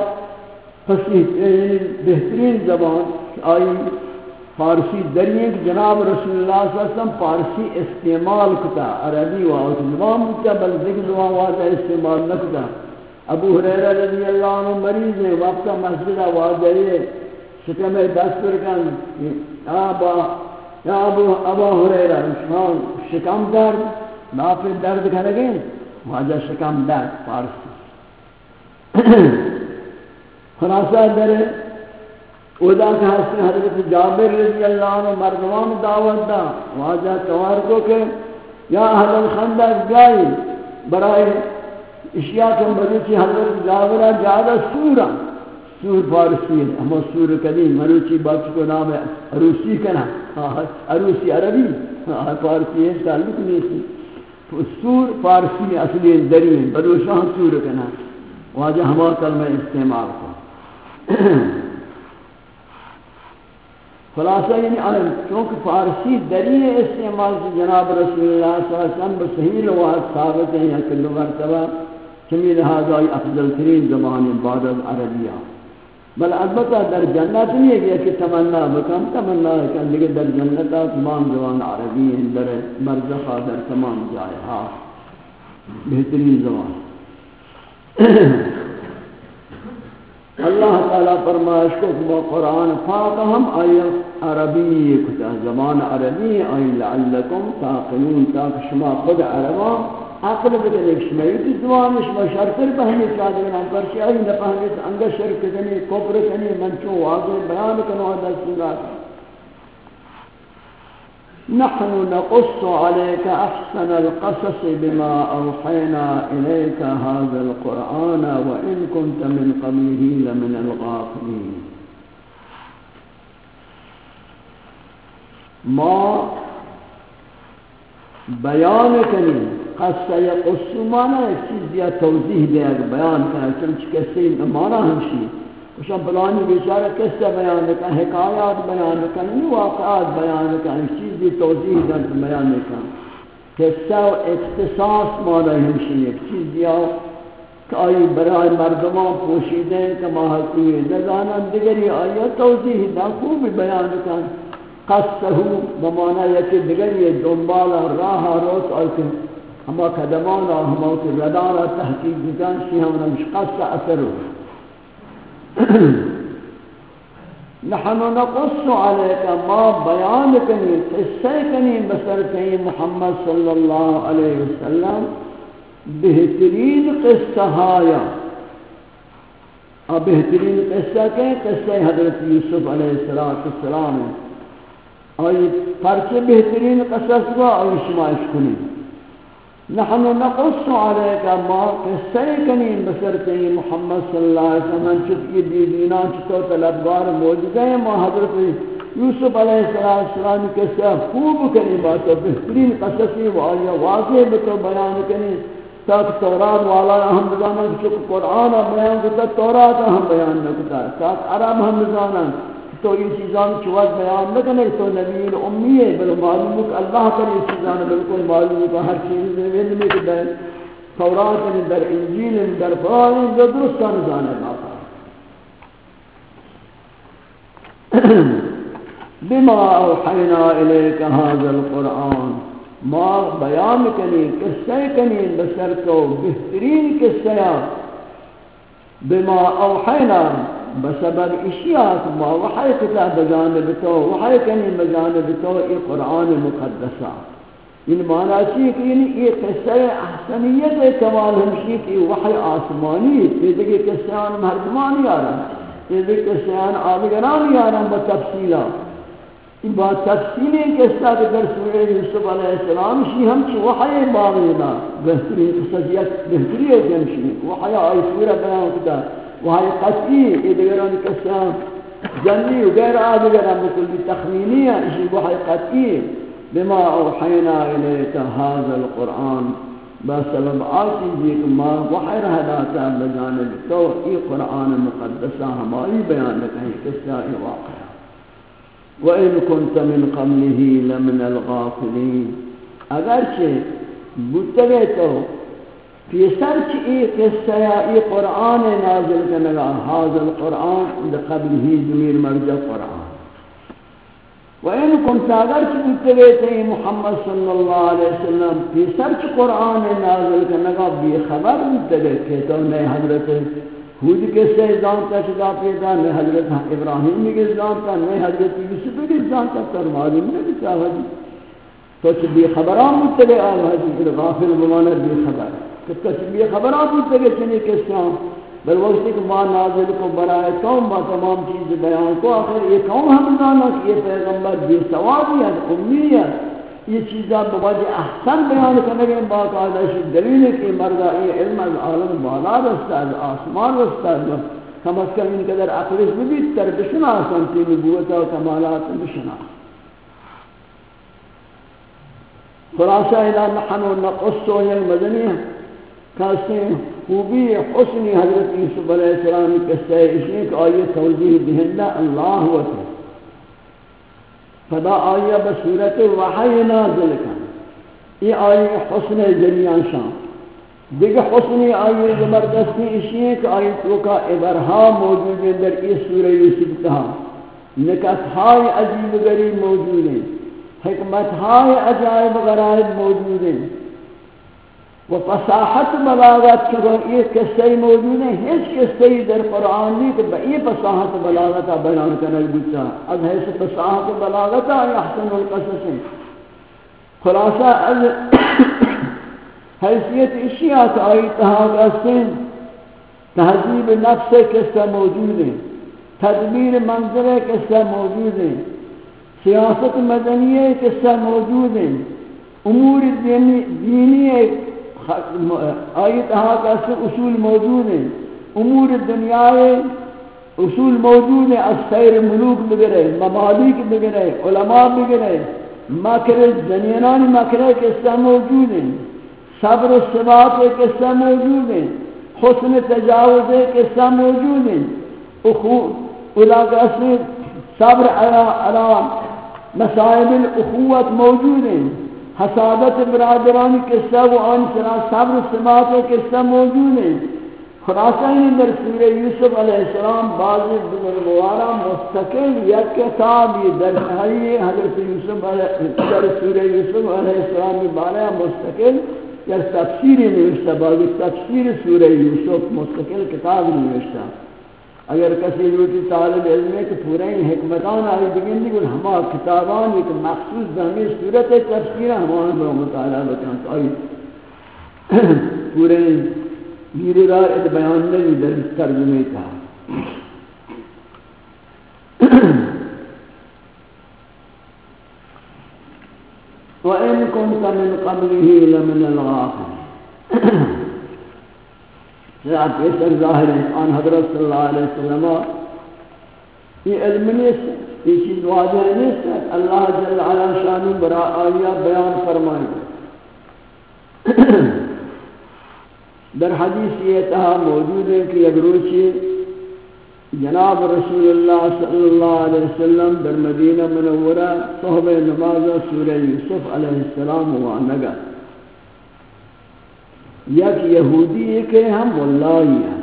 بہترین زبان آئی فارسی دریئے کہ جناب رسول اللہ صلی اللہ علیہ وسلم فارسی استعمال کتا عربی وآت زبان کتا بل ذکر زبان وآتا استعمال نکتا ابو حریرہ رضی اللہ عنہ مریض ہے وقتا مسجدہ وآدھائیے شکم دست پر کن آبا یا ابا ہریرہ شان شکم درد نافع درد کرنے واجہ شکم درد فارسی خلاصہ در ادا کہ حضرت جابر رضی اللہ عنہ مردمان دعوت دا واجہ توار کو کہ یا اہل الخندق جائی برائے اشیاء کے مروچی حضرت جابرہ جادہ سورہ سور فارسی ہے ہم سور قدیم مروچی بچ کو نام ہے عروسی کنا عروسی عربی فارسی ہے تعلق نہیں تھی سور فارسی اصلی دری ہے بدوشاہ سور کنا واجہ ہما کلمہ استعمال کو خلاصہ یعنی چونکہ فارسی دری استعمال سے جناب رسول اللہ صلی اللہ علیہ وسلم بصحیح روایت ثابت ہیں یا کلو مرتبہ چمی لہذا افضل ترین زبان بعد از عربیہ بل البتہ در جنت نہیں ہے کہ تمنا بکم تمنا ہے کہ لیکن در جنت تمام زبان عربی ہیں در برزخہ در تمام جائے ہاں بہترین زبان اللہ تعالیٰ فرمائش کو کہ قرآن پاک ہم آیت عربی کتا زبان عربی آئی لعلکم تاقلون تاک شما خود عربا عقل بکن ایک شمایتی زبان شما شرکر پہنی چاہتے ہیں ہم پرچی آئی نپہنی انگا شرک کنی کفر کنی منچو واضح بیان کنو حدث سنگات نحن نقص عليك أحسن القصص بما أوحينا إليك هذا القرآن وإن كنت من قبله لمن الغافلين ما بیان کنی قصہ یقص مانا ایک چیز دیا توضیح دیا بیان کنی چنچ کسی مانا ہمشی وشان بلانی بیچارہ قصہ بیان کن حکایات بیان کن واقعات بیان کن ایک چیز دی توضیح دیا بیان کن قصہ و اختصاص مانا ہمشی ایک چیز دیا کہ آئی برای مردمان پوشیدیں کما حقیقی نظانا دیگری آئی توضیح دیا خوب بیان کن قصہ بمانا یکی دیگری دنبالا راہ روت آئی ہما قدمانا ہما کی ردانا تحقیق دکان شی ہمنا مش قصہ اثر ہو نحن نقص عليك ما بیان کنی قصہ کنی بسر کنی محمد صلی اللہ علیہ وسلم بہترین قصہ آیا بہترین قصہ کہیں قصہ حضرت یوسف علیہ السلام ہے اور یہ پرچے بہترین قصص کو اور شمائش کنی نحن نقص عليك ما قصہ کنی بسر کنی محمد صلی اللہ علیہ وسلم چکی دیدینان چطور طلبگار موجودہ ہیں ما حضرت یوسف علیہ السلام قصہ خوب کنی بات بہترین قصصی وآیا واضح بتو بیان کنی تاک تورات والا ہم بزانا چکو قرآن بیان کتا تورات ہم بیان نکتا تاک عرب ہم بزانا تو یہ چیزان چوات بیان نکنے تو نبی الامی ہے بل معلوم ہے کہ اللہ کر یہ چیزان بالکل معلوم ہے کہ ہر چیز علم میں کہ در تورات در انجیل در قرآن جو درستان جانے باقا بما اوحینا الیک هذا القرآن ما بیان کنی قصہ کنی بسر کو بہترین قصہ بما اوحینا بسبب اشیاء ما وحی کتاب بجانب تو وحی کنی بجانب تو یہ قرآن مقدسہ ان معنی چیئے کہ یہ قصہ احسنیت کمال ہمشی کہ وحی آسمانی یہ دیکھے قصیان مردمانی آرہا یہ دیکھے قصیان آدگرانی آرہا بتفصیلہ یہ بات تفصیلی قصہ کہ در سورہ یوسف علیہ السلام شی ہم چی وحی باغینا بہترین قصصیت بہتریت ہمشی وحی آئی سورہ بیان کتا وہاں قطعی یہ دیگران قصیان جنی و غیر آدگران بکلی تخمینی ہے اسی وحی قطعی بما اوحینا الیک هذا القرآن بسبب آتی جیک ما وحی رہداتا بجانب تو ای قرآن مقدسہ ہماری بیان لکھیں قصہ ای واقعہ وَإِن كُنْتَ مِنْ قَبْلِهِ لَمِنَ الْغَافِلِينَ اگرچہ بودتے تو پیسر چی ای قصہ یا ای قرآن نازل کنگا هذا القرآن لقبله ضمیر مرجع قرآن وَإِن كُنْتَ اگرچہ بودتے محمد صلی اللہ علیہ وسلم پیسر چی قرآن نازل کنگا بی خبر بودتے کہ تو نئے حضرت خود کے سے جانتا شدا پیدا نہ حضرت ابراہیم کے جانتا نہ حضرت یوسف کے جانتا پر معلوم نہیں چاہیے تو بھی خبران متبع آوازی غافل بمانا بھی خبر کہ تشبیہ خبران متبع چنی کسان بل وقت کہ ما نازل کو برائے قوم با تمام چیز بیان کو آخر یہ قوم ہم جانا کہ یہ پیغمبر بے سوادی ہے امی ہے یہ چیزاں بوجہ احسن بیان کرنے کے باقاعدہ شد دلیل ہے کہ مردہ یہ علم از عالم بالا رستا از آسمان رستا کم از کم ان قدر عقلش بھی تر بشنا سنتی نبوتا و کمالات بشنا خلاصہ الہ نحن نقص و مدنی کہتے ہیں خوبی حسنی حضرت یوسف علیہ السلام قصہ اشنے کہ آئیے توجیح دہندہ اللہ وطن فدا آئیے بصورت وحی نازل کن یہ آئیے حسن جنیان شان دیکھ حسنی آئیے زبردستی اشنے کہ آئیے توکا ابرہا موجود ہے در اس سورہ یوسف تہا نکتہائی عجیب غریب موجود ہیں حکمتہائی عجائب غرائب موجود ہیں و فصاحت بلاغت کہ یہ قصے موجود ہیں ہیچ قصے در قرآن نہیں کہ یہ فصاحت بلاغت بیان کرنے بچا از حیث فصاحت بلاغت احسن القصص ہیں خلاصہ از حیثیت اشیاء آئی تحاق اسن تہذیب نفس قصہ موجود ہیں تدبیر منظر قصہ موجود ہیں سیاست مدنی قصہ موجود ہیں امور دینی آیت ہاں سے اصول موجود ہیں امور دنیا اصول موجود ہیں از سیر ملوک بگرے ممالک بگرے علماء بگرے مکر جنینان مکر قصہ موجود ہیں صبر و ثبات قصہ موجود ہیں حسن تجاوز قصہ موجود ہیں علاقہ سے صبر علی مسائب الاخوت موجود ہیں حسادت برادرانی قصہ و آن سرا صبر سماعت قصہ موجود ہیں خلاصہ ہی در سورہ یوسف علیہ السلام بعض بزرگوارا مستقل یک کتاب در حضرت یوسف در سورہ یوسف علیہ السلام کے بارے مستقل یا تفسیر نوشتہ بعض تفسیر سورہ یوسف مستقل کتاب نوشتہ اگر کسی لوٹی طالب علم ہے کہ پورے حکمتان آئی بگن دی کہ ہما کتابان ایک مخصوص زمین صورت تفسیر ہمان پر مطالعہ بکن تو آئی پورے گیردار ات بیان نہیں در ترجمے تھا وَإِن كُنْتَ مِن قَبْلِهِ لَمِنَ الْغَافِلِينَ آپ اس ظاہر ہیں آن حضرت صلی اللہ علیہ وسلم یہ علم نیست یہ چیز واضح نیست اللہ جل علا شانی برا آیا بیان فرمائے در حدیث یہ تہا موجود ہے کہ اگروچی جناب رسول اللہ صلی اللہ علیہ وسلم در مدینہ منورہ صحبہ نماز سورہ یوسف علیہ السلام وانگا یک یہودی کہ ہم واللہی ہیں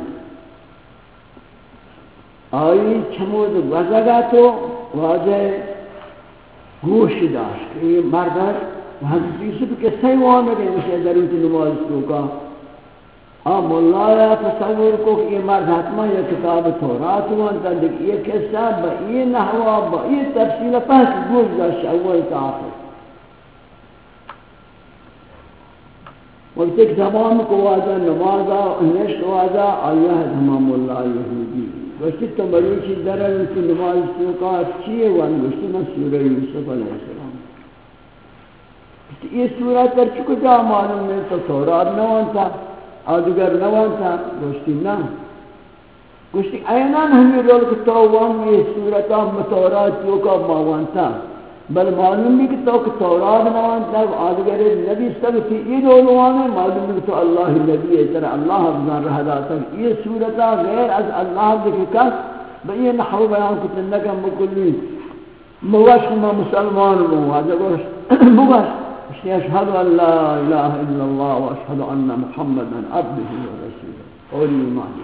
آئی چمود وزگا تو واجہ گوش داشت کہ یہ مردر حضرت یوسف کے سیوان رہے اسے ضرورت نماز کو کا ہم واللہ تصور کو کہ یہ مرد حتمہ یہ کتاب تورات وانتا لیکن یہ قصہ با یہ نحوہ با یہ تفصیل پاس گوش داشت اول تا آخر وقت ایک زمان کو واجہ نمازہ نشت واجہ آیہ تمام اللہ یہودی وقتی تو بلوچی درر کی نماز سوکا چیئے وان گوشتی میں سورہ یوسف علیہ السلام یہ سورہ تر چکو جا معلوم ہے تو تورات نوان تھا آدگر نوان تھا گوشتی نا گوشتی اینان ہمیں رول کتا وان میں سورتا متورات سوکا ماوان تھا بل معلوم نہیں کہ تو کہ تورات نوان تب آدگر نبی سب تھی یہ دولوان ہے معلوم نہیں کہ تو اللہ نبی ہے ترہ اللہ افضان رہ داتا یہ صورتا غیر از اللہ ذکر کس بئی نحو بیان کتنکا مکلی موش ما مسلمان مواجہ گوش اشہد ان لا الہ الا اللہ و اشہد ان محمدا عبدہ و رسولہ اور ایمان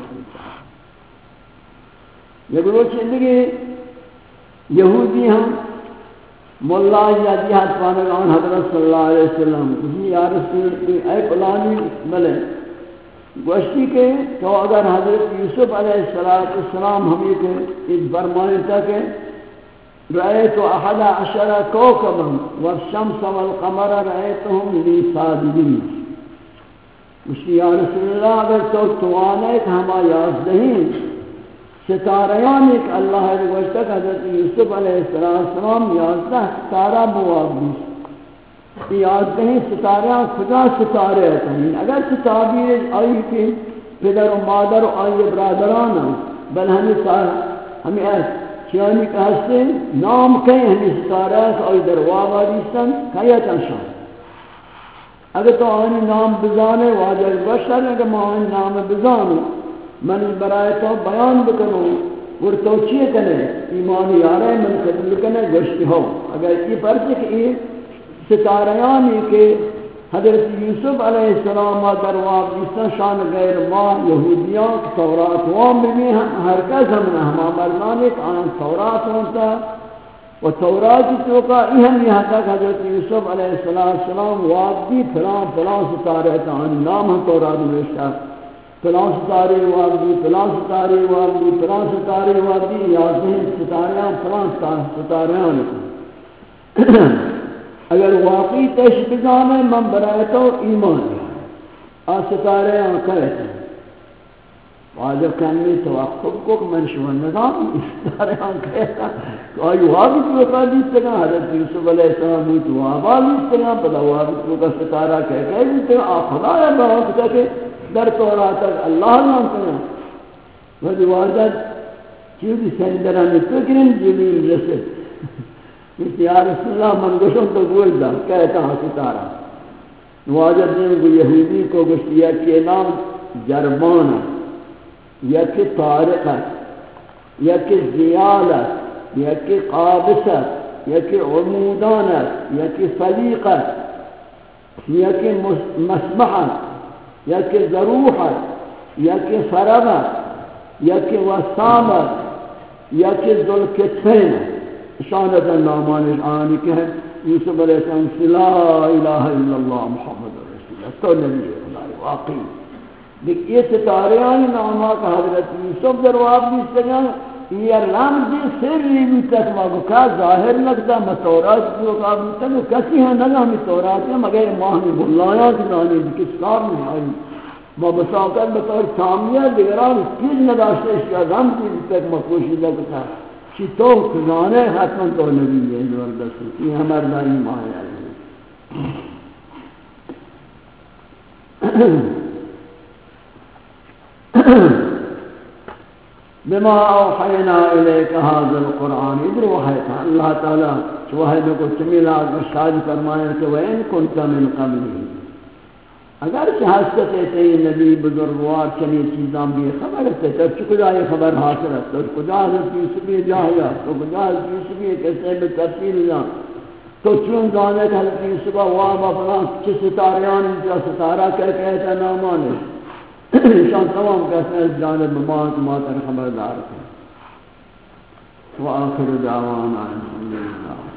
یہ گروہ چندگی یہودی ہم مولا یا جہاد پانگان حضرت صلی اللہ علیہ وسلم اسی یا رسول اے پلانی ملے گوشتی کہ تو اگر حضرت یوسف علیہ السلام ہمیں کہ اس برمائن تک رأيت 11 كوكبا والشمس والقمر رأيتهم لي ساجدين مشتی یا رسول اللہ اگر تو توانے کہ ہما 11 ستاریان ایک اللہ نے گوشتا کہ حضرت یوسف علیہ السلام 11 ستارہ بواب دیس 11 ستاریاں خدا ستارے ہیں اگر تعبیر آئی کہ پدر و مادر و آئی برادران بل ہمیں چیانی کہ ہستے نام کہیں ہمیں ستارہ کہ آئی در واقع دیستن کھائیتا شان اگر تو آنی نام بزانے واجہ بشر اگر میں آنی نام بزانوں من برائے تو بیان بکنوں اور تو چیئے کنے ایمانی آرہے من قبول کنے گوشتی ہو اگر یہ پرچے کہ یہ ستاریانی کہ حضرت یوسف علیہ السلام در واقعی شان غیر ما یہودیان تورات وام بھی ہر کس ہما مردان ایک آن تورات ہوتا و تورات تو کا اہم یہاں تک حضرت یوسف علیہ السلام واقعی فلان ستارے تا نام ہم تورات نوشتا فلان ستارے واقعی فلان ستارے واقعی فلان ستارے واقعی یازدہیں ستاریاں فلان ستاریاں اگر واقعی تش بزانے من برائے تو ایمان ستارے آنکھیں واجب کنی توقف کو من شما نظام ستارے آنکھیں آئی واقعی تو کا دیتے گا حضرت یوسف علیہ السلام ہوئی تو آبا دیتے گا بلا واقعی تو کا ستارہ کہہ دیتے گا خدا ہے بہت کہ در تورات تک اللہ مانتے ہیں وہی واجب چیزی سندرانی فکرین جبیل رسل یا رسول اللہ من گوشم تو گوش دا کہتا ہاں ستارہ واجب دین کو یہودی کو گوشتی یا کہ نام جرمان یا کہ طارق یا کہ زیالت یا کہ قابست یا کہ عمودانت یا کہ فلیقت یا کہ مسبحت یا کہ ضروحت یا کہ فربت یا کہ وسامت یا کہ ذوالکتفین شانت النامان آنی کہ ہے یوسف علیہ السلام لا الہ الا اللہ محمد رسول اللہ تو نبی اللہ واقعی لیکن یہ ستاریان نامہ کا حضرت یوسف در واقعی سگان یہ رمزی سری بھی تک مگو کا ظاہر لگتا مطورات جو قابلتا ہے کسی ہیں نگا ہمیں تورات ہے مگر ماہمی بلایات دانی کس کار نہیں آئی ما بساقت بطور سامیہ دیگران کیل نداشتے اس کا رمزی بھی تک مکوشی لگتا ہے کہ تو خزانے حتما تو نبی ہے زبردست یہ ہمارا داری مایا بما اوحینا الیک هذا القرآن ادھر وحی تھا اللہ تعالی وحی کو چمیلا ارشاد فرمایا کہ وَإِن كُنْتَ مِنْ قَبْلِهِ اگر حسرت ہے نبی بزرگوار چنی چیزاں بھی خبر ہے تو چکدا یہ خبر حاصل ہے تو خدا حضرت یوسف جاہیا تو خدا حضرت یوسف کیسے میں تفصیل نہ تو چون جانے کہ حضرت یوسف وا فلان کس ستاریان جو ستارہ کر کہتا نامان ہے شان تمام کہتے ہیں جانب ما تر خبردار ہے وآخر دعوانا الحمدللہ